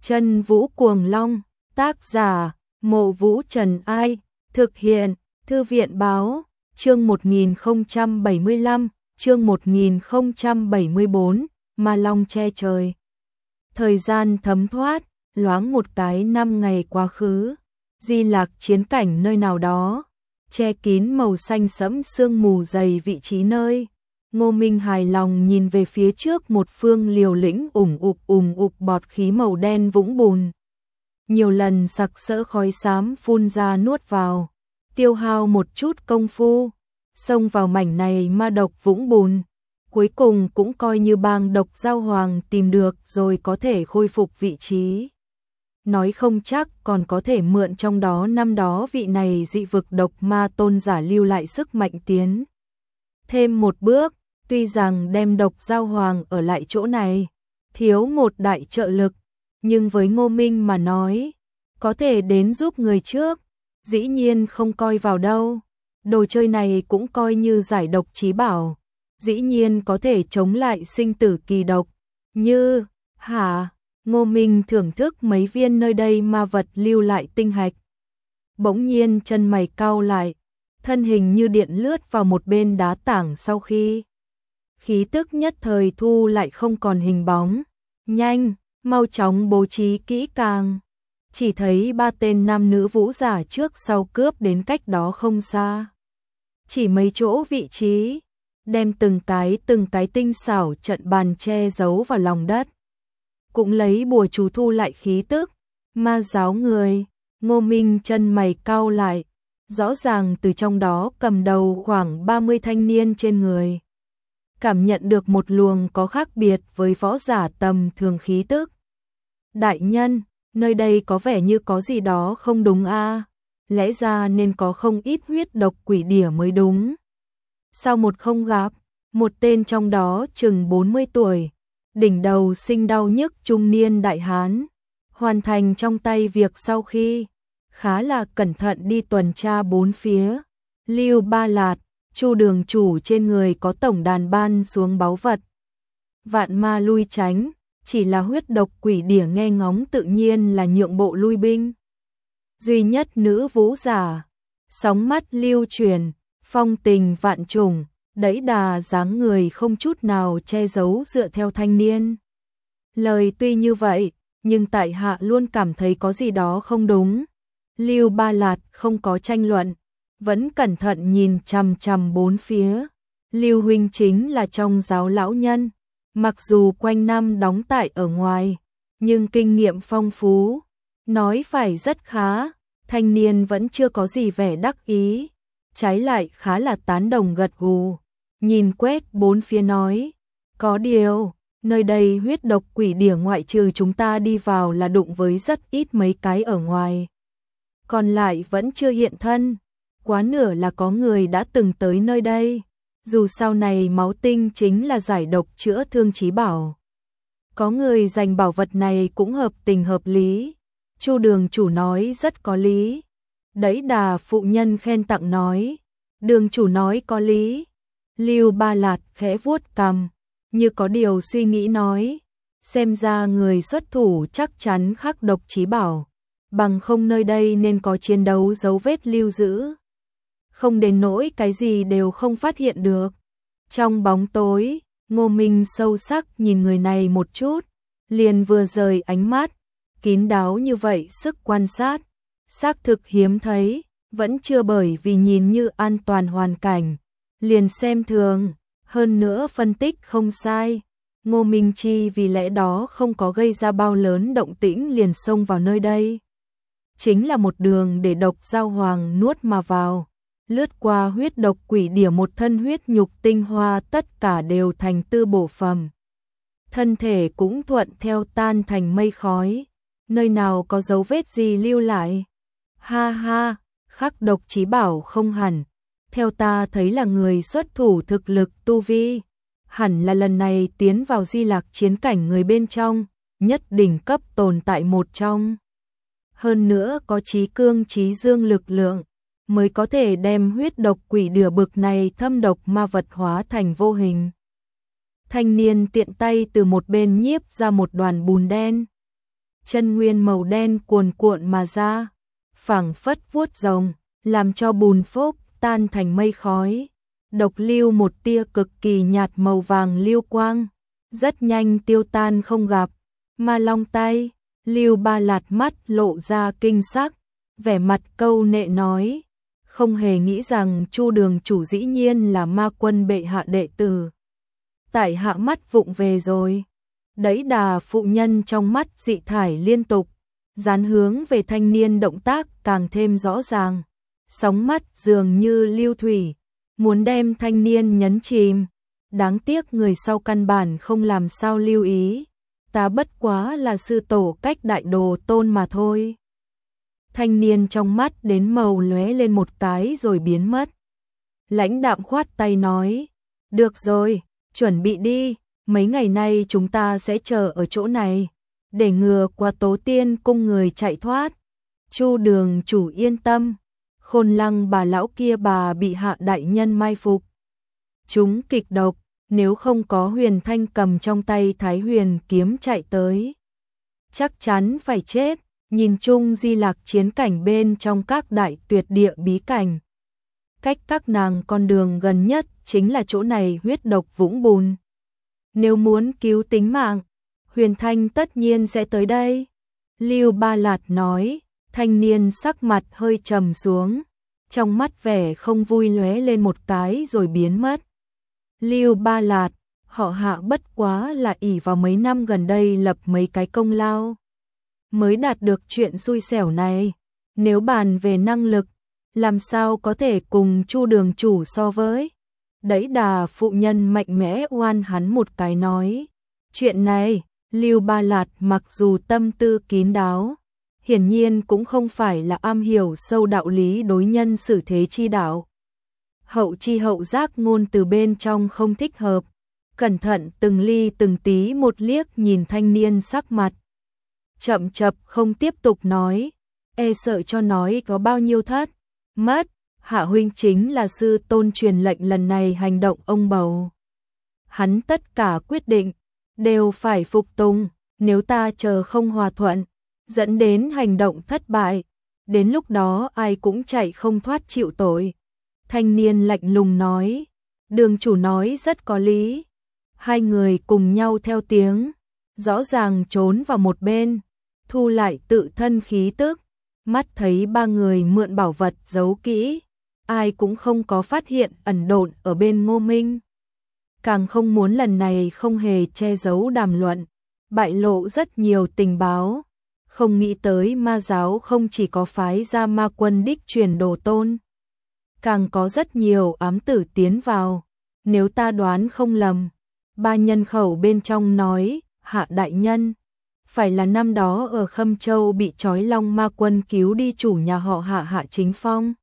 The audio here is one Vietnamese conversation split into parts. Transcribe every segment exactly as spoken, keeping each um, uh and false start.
Chân Vũ Cuồng Long, tác giả, Mộ Vũ Trần Ai, thực hiện, Thư viện Báo, chương một nghìn không trăm bảy mươi lăm, chương một nghìn không trăm bảy mươi bốn, Ma Long che trời. Thời gian thấm thoát, loáng một cái năm ngày quá khứ, Di Lạc chiến cảnh nơi nào đó, che kín màu xanh sẫm sương mù dày vị trí nơi. Ngô Minh hài lòng nhìn về phía trước một phương liều lĩnh ủng ục ủng ục bọt khí màu đen vũng bùn. Nhiều lần sặc sỡ khói xám phun ra nuốt vào, tiêu hao một chút công phu, xông vào mảnh này ma độc vũng bùn. Cuối cùng cũng coi như bang độc giao hoàng tìm được rồi có thể khôi phục vị trí. Nói không chắc còn có thể mượn trong đó năm đó vị này dị vực độc ma tôn giả lưu lại sức mạnh tiến. Thêm một bước, tuy rằng đem độc giao hoàng ở lại chỗ này, thiếu một đại trợ lực, nhưng với Ngô Minh mà nói, có thể đến giúp người trước, dĩ nhiên không coi vào đâu. Đồ chơi này cũng coi như giải độc chí bảo, dĩ nhiên có thể chống lại sinh tử kỳ độc, như, hả, Ngô Minh thưởng thức mấy viên nơi đây ma vật lưu lại tinh hạch. Bỗng nhiên chân mày cau lại, thân hình như điện lướt vào một bên đá tảng sau khi. Khí tức nhất thời thu lại không còn hình bóng, nhanh, mau chóng bố trí kỹ càng. Chỉ thấy ba tên nam nữ vũ giả trước sau cướp đến cách đó không xa. Chỉ mấy chỗ vị trí, đem từng cái từng cái tinh xảo trận bàn che giấu vào lòng đất. Cũng lấy bùa chú thu lại khí tức, ma giáo người. Ngô Minh chân mày cau lại, rõ ràng từ trong đó cầm đầu khoảng ba mươi thanh niên trên người. Cảm nhận được một luồng có khác biệt với võ giả tầm thường khí tức. Đại nhân, nơi đây có vẻ như có gì đó không đúng a, lẽ ra nên có không ít huyết độc quỷ đỉa mới đúng. Sao một không gặp, một tên trong đó chừng bốn mươi tuổi, đỉnh đầu sinh đau nhức trung niên đại hán, hoàn thành trong tay việc sau khi khá là cẩn thận đi tuần tra bốn phía. Lưu Ba Lạt, Chu đường chủ trên người có tổng đàn ban xuống báu vật. Vạn ma lui tránh, chỉ là huyết độc quỷ đỉa nghe ngóng tự nhiên là nhượng bộ lui binh. Duy nhất nữ vũ giả, sóng mắt lưu truyền, phong tình vạn trùng, đẫy đà dáng người không chút nào che giấu dựa theo thanh niên. Lời tuy như vậy, nhưng tại hạ luôn cảm thấy có gì đó không đúng. Lưu Ba Lạt không có tranh luận, vẫn cẩn thận nhìn chằm chằm bốn phía. Lưu huynh chính là trong giáo lão nhân, mặc dù quanh năm đóng tại ở ngoài, nhưng kinh nghiệm phong phú, nói phải rất khá. Thanh niên vẫn chưa có gì vẻ đắc ý, trái lại khá là tán đồng gật gù, nhìn quét bốn phía nói, có điều, nơi đây huyết độc quỷ đỉa ngoại trừ chúng ta đi vào là đụng với rất ít mấy cái ở ngoài. Còn lại vẫn chưa hiện thân, quá nửa là có người đã từng tới nơi đây, dù sau này máu tinh chính là giải độc chữa thương chí bảo. Có người giành bảo vật này cũng hợp tình hợp lý, Chu đường chủ nói rất có lý. Đẫy đà phụ nhân khen tặng nói, đường chủ nói có lý. Lưu Ba Lạt khẽ vuốt cằm, như có điều suy nghĩ nói, xem ra người xuất thủ chắc chắn khắc độc chí bảo, bằng không nơi đây nên có chiến đấu dấu vết lưu giữ. Không đến nỗi cái gì đều không phát hiện được. Trong bóng tối, Ngô Minh sâu sắc nhìn người này một chút, liền vừa rời ánh mắt, kín đáo như vậy sức quan sát, xác thực hiếm thấy, vẫn chưa bởi vì nhìn như an toàn hoàn cảnh, liền xem thường, hơn nữa phân tích không sai. Ngô Minh Chi vì lẽ đó không có gây ra bao lớn động tĩnh liền xông vào nơi đây. Chính là một đường để độc giao hoàng nuốt mà vào, lướt qua huyết độc quỷ đỉa một thân huyết nhục tinh hoa tất cả đều thành tư bổ phẩm. Thân thể cũng thuận theo tan thành mây khói, nơi nào có dấu vết gì lưu lại. Ha ha, khắc độc chí bảo không hẳn, theo ta thấy là người xuất thủ thực lực tu vi, hẳn là lần này tiến vào Di Lạc chiến cảnh người bên trong, nhất đỉnh cấp tồn tại một trong. Hơn nữa có trí cương trí dương lực lượng, mới có thể đem huyết độc quỷ đỉa bực này thâm độc ma vật hóa thành vô hình. Thanh niên tiện tay từ một bên nhiếp ra một đoàn bùn đen. chân nguyên màu đen cuồn cuộn mà ra, phảng phất vuốt rồng, làm cho bùn phốc tan thành mây khói. Độc lưu một tia cực kỳ nhạt màu vàng lưu quang, rất nhanh tiêu tan không gặp. Ma Long tay, Lưu Ba Lạt mắt lộ ra kinh sắc, vẻ mặt câu nệ nói, không hề nghĩ rằng Chu đường chủ dĩ nhiên là ma quân bệ hạ đệ tử. Tại hạ mắt vụng về rồi. Đấy đà phụ nhân trong mắt dị thải liên tục, dán hướng về thanh niên, động tác càng thêm rõ ràng, sóng mắt dường như lưu thủy, muốn đem thanh niên nhấn chìm. Đáng tiếc người sau căn bản không làm sao lưu ý, ta bất quá là sư tổ cách đại đồ tôn mà thôi. Thanh niên trong mắt đến màu lóe lên một cái rồi biến mất. Lãnh đạm khoát tay nói, được rồi, chuẩn bị đi, mấy ngày nay chúng ta sẽ chờ ở chỗ này, để ngừa qua Tố Tiên cung người chạy thoát. Chu đường chủ yên tâm, Khôn Lăng bà lão kia bà bị hạ đại nhân mai phục. Chúng kịch độc, nếu không có Huyền Thanh cầm trong tay Thái Huyền kiếm chạy tới, chắc chắn phải chết. Nhìn chung Di Lạc chiến cảnh bên trong các đại tuyệt địa bí cảnh, cách các nàng con đường gần nhất chính là chỗ này, huyết độc vũng bùn. Nếu muốn cứu tính mạng, Huyền Thanh tất nhiên sẽ tới đây. Lưu Ba Lạt nói. Thanh niên sắc mặt hơi trầm xuống, trong mắt vẻ không vui lóe lên một cái rồi biến mất. Lưu Ba Lạt, họ Hạ bất quá là ỷ vào mấy năm gần đây lập mấy cái công lao, mới đạt được chuyện xui xẻo này. Nếu bàn về năng lực, làm sao có thể cùng Chu đường chủ so với. Đấy đà phụ nhân mạnh mẽ oan hắn một cái nói. Chuyện này, Lưu Ba Lạt mặc dù tâm tư kín đáo, hiển nhiên cũng không phải là am hiểu sâu đạo lý đối nhân xử thế chi đạo. Hậu chi hậu giác ngôn từ bên trong không thích hợp, cẩn thận từng ly từng tí một liếc nhìn thanh niên sắc mặt. Chậm chập không tiếp tục nói, e sợ cho nói có bao nhiêu thất mất. Hạ huynh chính là sư tôn truyền lệnh lần này hành động ông bầu. Hắn tất cả quyết định đều phải phục tùng, nếu ta chờ không hòa thuận, dẫn đến hành động thất bại, đến lúc đó ai cũng chạy không thoát chịu tội. Thanh niên lạnh lùng nói, đường chủ nói rất có lý. Hai người cùng nhau theo tiếng, rõ ràng trốn vào một bên, thu lại tự thân khí tức, mắt thấy ba người mượn bảo vật giấu kỹ, ai cũng không có phát hiện ẩn độn ở bên Ngô Minh. Càng không muốn lần này không hề che giấu đàm luận, bại lộ rất nhiều tình báo. Không nghĩ tới ma giáo không chỉ có phái ra ma quân đích truyền đồ tôn, càng có rất nhiều ám tử tiến vào. Nếu ta đoán không lầm, ba nhân khẩu bên trong nói, Hạ đại nhân phải là năm đó ở Khâm Châu bị trói long ma quân cứu đi chủ nhà họ Hạ Hạ Chính Phong.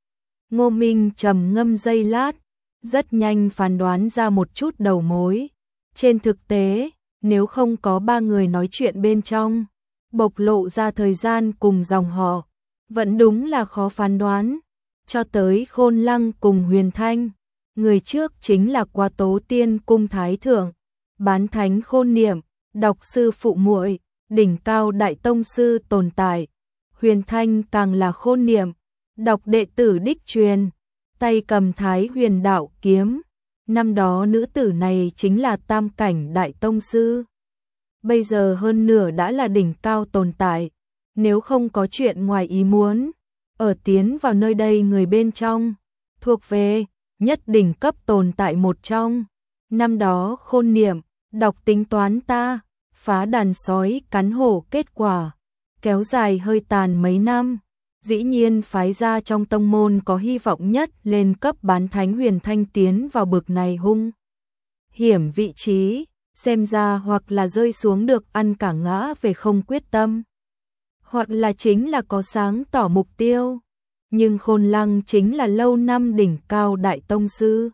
Ngô Minh trầm ngâm giây lát, rất nhanh phán đoán ra một chút đầu mối. Trên thực tế, nếu không có ba người nói chuyện bên trong, bộc lộ ra thời gian cùng dòng họ, vẫn đúng là khó phán đoán. Cho tới Khôn Lăng cùng Huyền Thanh, người trước chính là Qua Tố Tiên cung thái thượng, bán thánh Khôn Niệm, độc sư phụ muội, đỉnh cao đại tông sư tồn tại. Huyền Thanh càng là Khôn Niệm, độc đệ tử đích truyền, tay cầm Thái Huyền đạo kiếm. Năm đó nữ tử này chính là tam cảnh đại tông sư, bây giờ hơn nửa đã là đỉnh cao tồn tại. Nếu không có chuyện ngoài ý muốn, ở tiến vào nơi đây người bên trong, thuộc về nhất đỉnh cấp tồn tại một trong. Năm đó Khôn Niệm, đọc tính toán ta, phá đàn sói cắn hổ kết quả, kéo dài hơi tàn mấy năm, dĩ nhiên phái ra trong tông môn có hy vọng nhất lên cấp bán thánh Huyền Thanh tiến vào bực này hung hiểm vị trí, xem ra hoặc là rơi xuống được ăn cả ngã về không quyết tâm, hoặc là chính là có sáng tỏ mục tiêu. Nhưng Khôn Lăng chính là lâu năm đỉnh cao đại tông sư,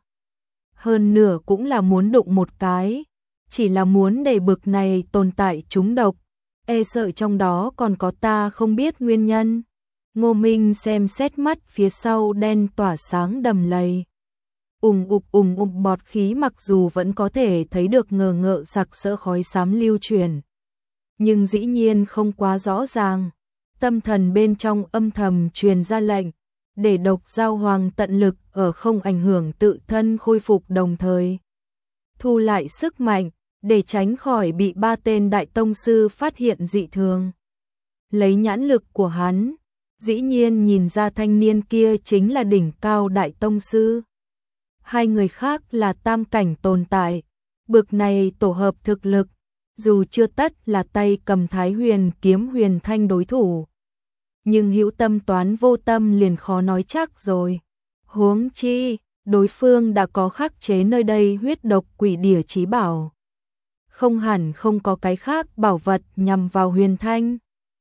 hơn nửa cũng là muốn đụng một cái, chỉ là muốn để bực này tồn tại trúng độc, e sợ trong đó còn có ta không biết nguyên nhân. Ngô Minh xem xét mắt phía sau đen tỏa sáng đầm lầy, ùng ục ùng ục bọt khí, mặc dù vẫn có thể thấy được ngờ ngợ sặc sỡ khói xám lưu truyền, nhưng dĩ nhiên không quá rõ ràng. Tâm thần bên trong âm thầm truyền ra lệnh, để Độc Giao Hoàng tận lực ở không ảnh hưởng tự thân khôi phục, đồng thời thu lại sức mạnh, để tránh khỏi bị ba tên đại tông sư phát hiện dị thường. Lấy nhãn lực của hắn, dĩ nhiên nhìn ra thanh niên kia chính là đỉnh cao đại tông sư. Hai người khác là tam cảnh tồn tại, bực này tổ hợp thực lực, dù chưa tất là tay cầm Thái Huyền kiếm Huyền Thanh đối thủ, nhưng hữu tâm toán vô tâm liền khó nói chắc rồi. Huống chi, đối phương đã có khắc chế nơi đây huyết độc quỷ đỉa chí bảo. Không hẳn không có cái khác bảo vật nhằm vào Huyền Thanh.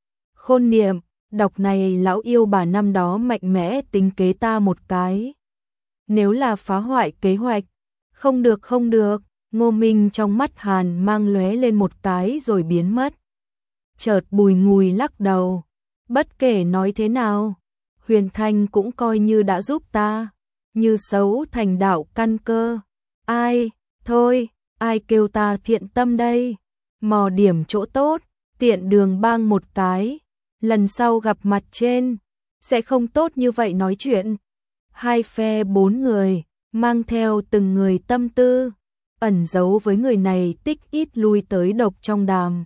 Khôn niệm, đọc này lão yêu bà năm đó mạnh mẽ tính kế ta một cái. Nếu là phá hoại kế hoạch, không được không được, Ngô Minh trong mắt hàn mang lóe lên một cái rồi biến mất. Chợt bùi ngùi lắc đầu, bất kể nói thế nào, Huyền Thanh cũng coi như đã giúp ta, như xấu thành đạo căn cơ. Ai, thôi, ai kêu ta thiện tâm đây, mò điểm chỗ tốt, tiện đường bang một cái, lần sau gặp mặt trên, sẽ không tốt như vậy nói chuyện. Hai phe bốn người, mang theo từng người tâm tư, ẩn giấu với người này tích ít lui tới độc trong đàm.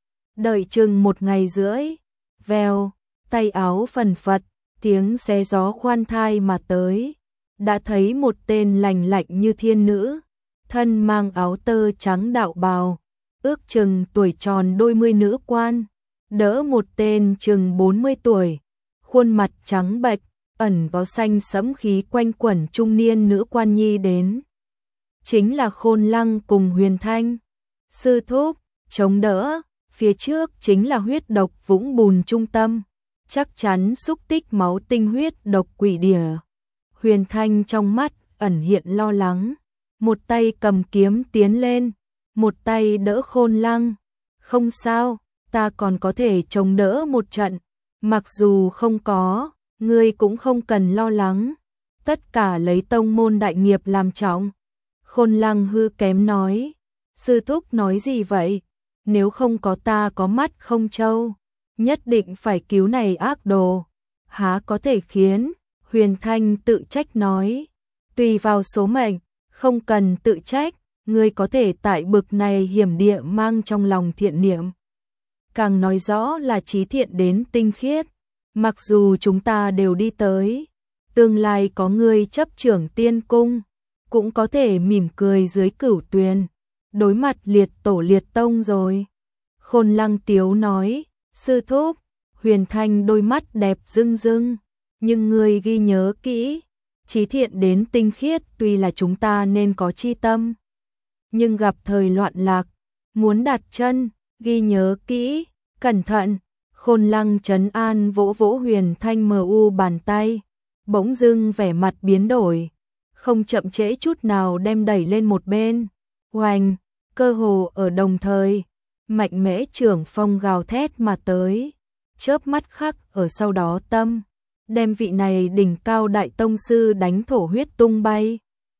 Đợi chừng một ngày rưỡi, vèo, tay áo phần phật, tiếng xé gió khoan thai mà tới, đã thấy một tên lành lạnh như thiên nữ, thân mang áo tơ trắng đạo bào, ước chừng tuổi tròn đôi mươi nữ quan, đỡ một tên chừng bốn mươi tuổi, khuôn mặt trắng bệch, ẩn có xanh sẫm khí quanh quẩn trung niên nữ quan nhi đến. Chính là Khôn Lăng cùng Huyền Thanh. Sư thúc, chống đỡ, phía trước chính là huyết độc vũng bùn trung tâm, chắc chắn xúc tích máu tinh huyết độc quỷ đỉa. Huyền Thanh trong mắt ẩn hiện lo lắng, một tay cầm kiếm tiến lên, một tay đỡ Khôn Lăng. Không sao, ta còn có thể chống đỡ một trận, mặc dù không có, ngươi cũng không cần lo lắng, tất cả lấy tông môn đại nghiệp làm trọng. Khôn Lăng hư kém nói, sư thúc nói gì vậy, nếu không có ta có mắt không trâu, nhất định phải cứu này ác đồ, há có thể khiến. Huyền Thanh tự trách nói, tùy vào số mệnh, không cần tự trách, ngươi có thể tại bực này hiểm địa mang trong lòng thiện niệm. Càng nói rõ là trí thiện đến tinh khiết, mặc dù chúng ta đều đi tới, tương lai có ngươi chấp trưởng tiên cung, cũng có thể mỉm cười dưới cửu tuyền, đối mặt liệt tổ liệt tông rồi. Khôn Lăng tiếu nói, sư thúc. Huyền Thanh đôi mắt đẹp rưng rưng, nhưng ngươi ghi nhớ kỹ, trí thiện đến tinh khiết tuy là chúng ta nên có chi tâm, nhưng gặp thời loạn lạc, muốn đặt chân, ghi nhớ kỹ, cẩn thận. Khôn Lăng trấn an vỗ vỗ Huyền Thanh mờ u bàn tay, bỗng dưng vẻ mặt biến đổi, không chậm trễ chút nào đem đẩy lên một bên. Oanh, cơ hồ ở đồng thời, mạnh mẽ trưởng phong gào thét mà tới, chớp mắt khắc ở sau đó tâm, đem vị này đỉnh cao đại tông sư đánh thổ huyết tung bay,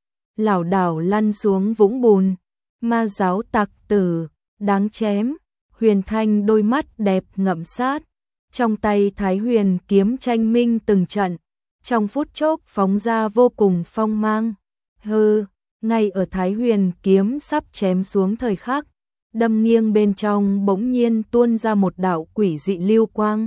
lảo đảo lăn xuống vũng bùn. Ma giáo tặc tử, đáng chém. Huyền Thanh đôi mắt đẹp ngậm sát, trong tay Thái Huyền kiếm tranh minh từng trận, trong phút chốc phóng ra vô cùng phong mang. Hừ, ngay ở Thái Huyền kiếm sắp chém xuống thời khắc, đâm nghiêng bên trong bỗng nhiên tuôn ra một đạo quỷ dị lưu quang.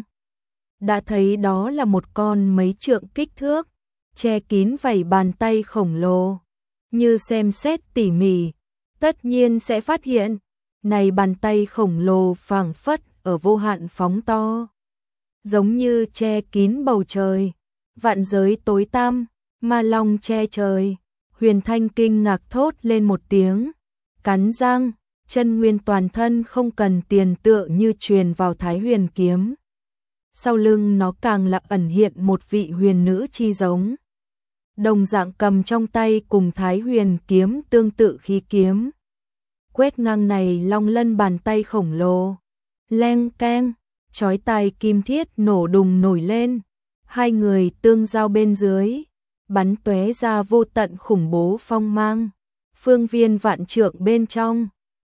Đã thấy đó là một con mấy trượng kích thước, che kín vảy bàn tay khổng lồ. Như xem xét tỉ mỉ, tất nhiên sẽ phát hiện, này bàn tay khổng lồ phảng phất ở vô hạn phóng to, giống như che kín bầu trời, vạn giới tối tăm, ma long che trời. Huyền Thanh kinh ngạc thốt lên một tiếng, cắn răng, chân nguyên toàn thân không cần tiền tựa như truyền vào Thái Huyền kiếm. Sau lưng nó càng là ẩn hiện một vị huyền nữ chi giống, đồng dạng cầm trong tay cùng Thái Huyền kiếm tương tự khí kiếm. Quét ngang này long lân bàn tay khổng lồ, leng keng, chói tai kim thiết nổ đùng nổi lên, hai người tương giao bên dưới, bắn tóe ra vô tận khủng bố phong mang, phương viên vạn trượng bên trong,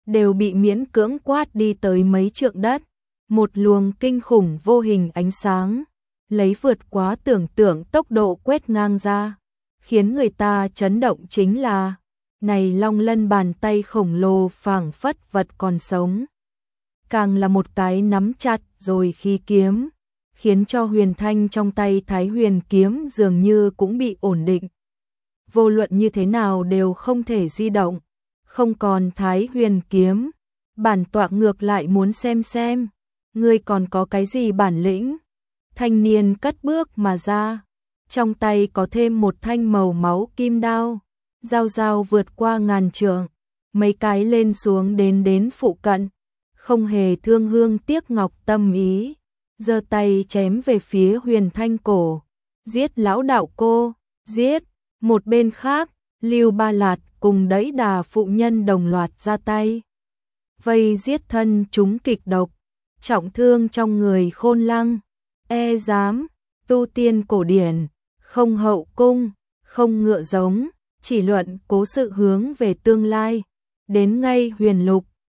đều bị miễn cưỡng quát đi tới mấy trượng đất. Một luồng kinh khủng vô hình ánh sáng, lấy vượt quá tưởng tượng tốc độ quét ngang ra, khiến người ta chấn động chính là, này long lân bàn tay khổng lồ phảng phất vật còn sống. Càng là một cái nắm chặt rồi khí kiếm, khiến cho huyền thanh trong tay Thái Huyền kiếm dường như cũng bị ổn định. Vô luận như thế nào đều không thể di động, không còn Thái Huyền kiếm, bản tọa ngược lại muốn xem xem, ngươi còn có cái gì bản lĩnh. Thanh niên cất bước mà ra, trong tay có thêm một thanh màu máu kim đao, dao dao vượt qua ngàn trượng, mấy cái lên xuống đến đến phụ cận, không hề thương hương tiếc ngọc tâm ý, giơ tay chém về phía Huyền Thanh cổ. Giết lão đạo cô, giết. Một bên khác, Lưu Ba Lạt cùng đẫy đà phụ nhân đồng loạt ra tay, vây giết thân chúng kịch độc, trọng thương trong người Khôn Lăng. E dám, tu tiên cổ điển, không hậu cung, không ngựa giống, chỉ luận cố sự hướng về tương lai. Đến ngay huyền lục,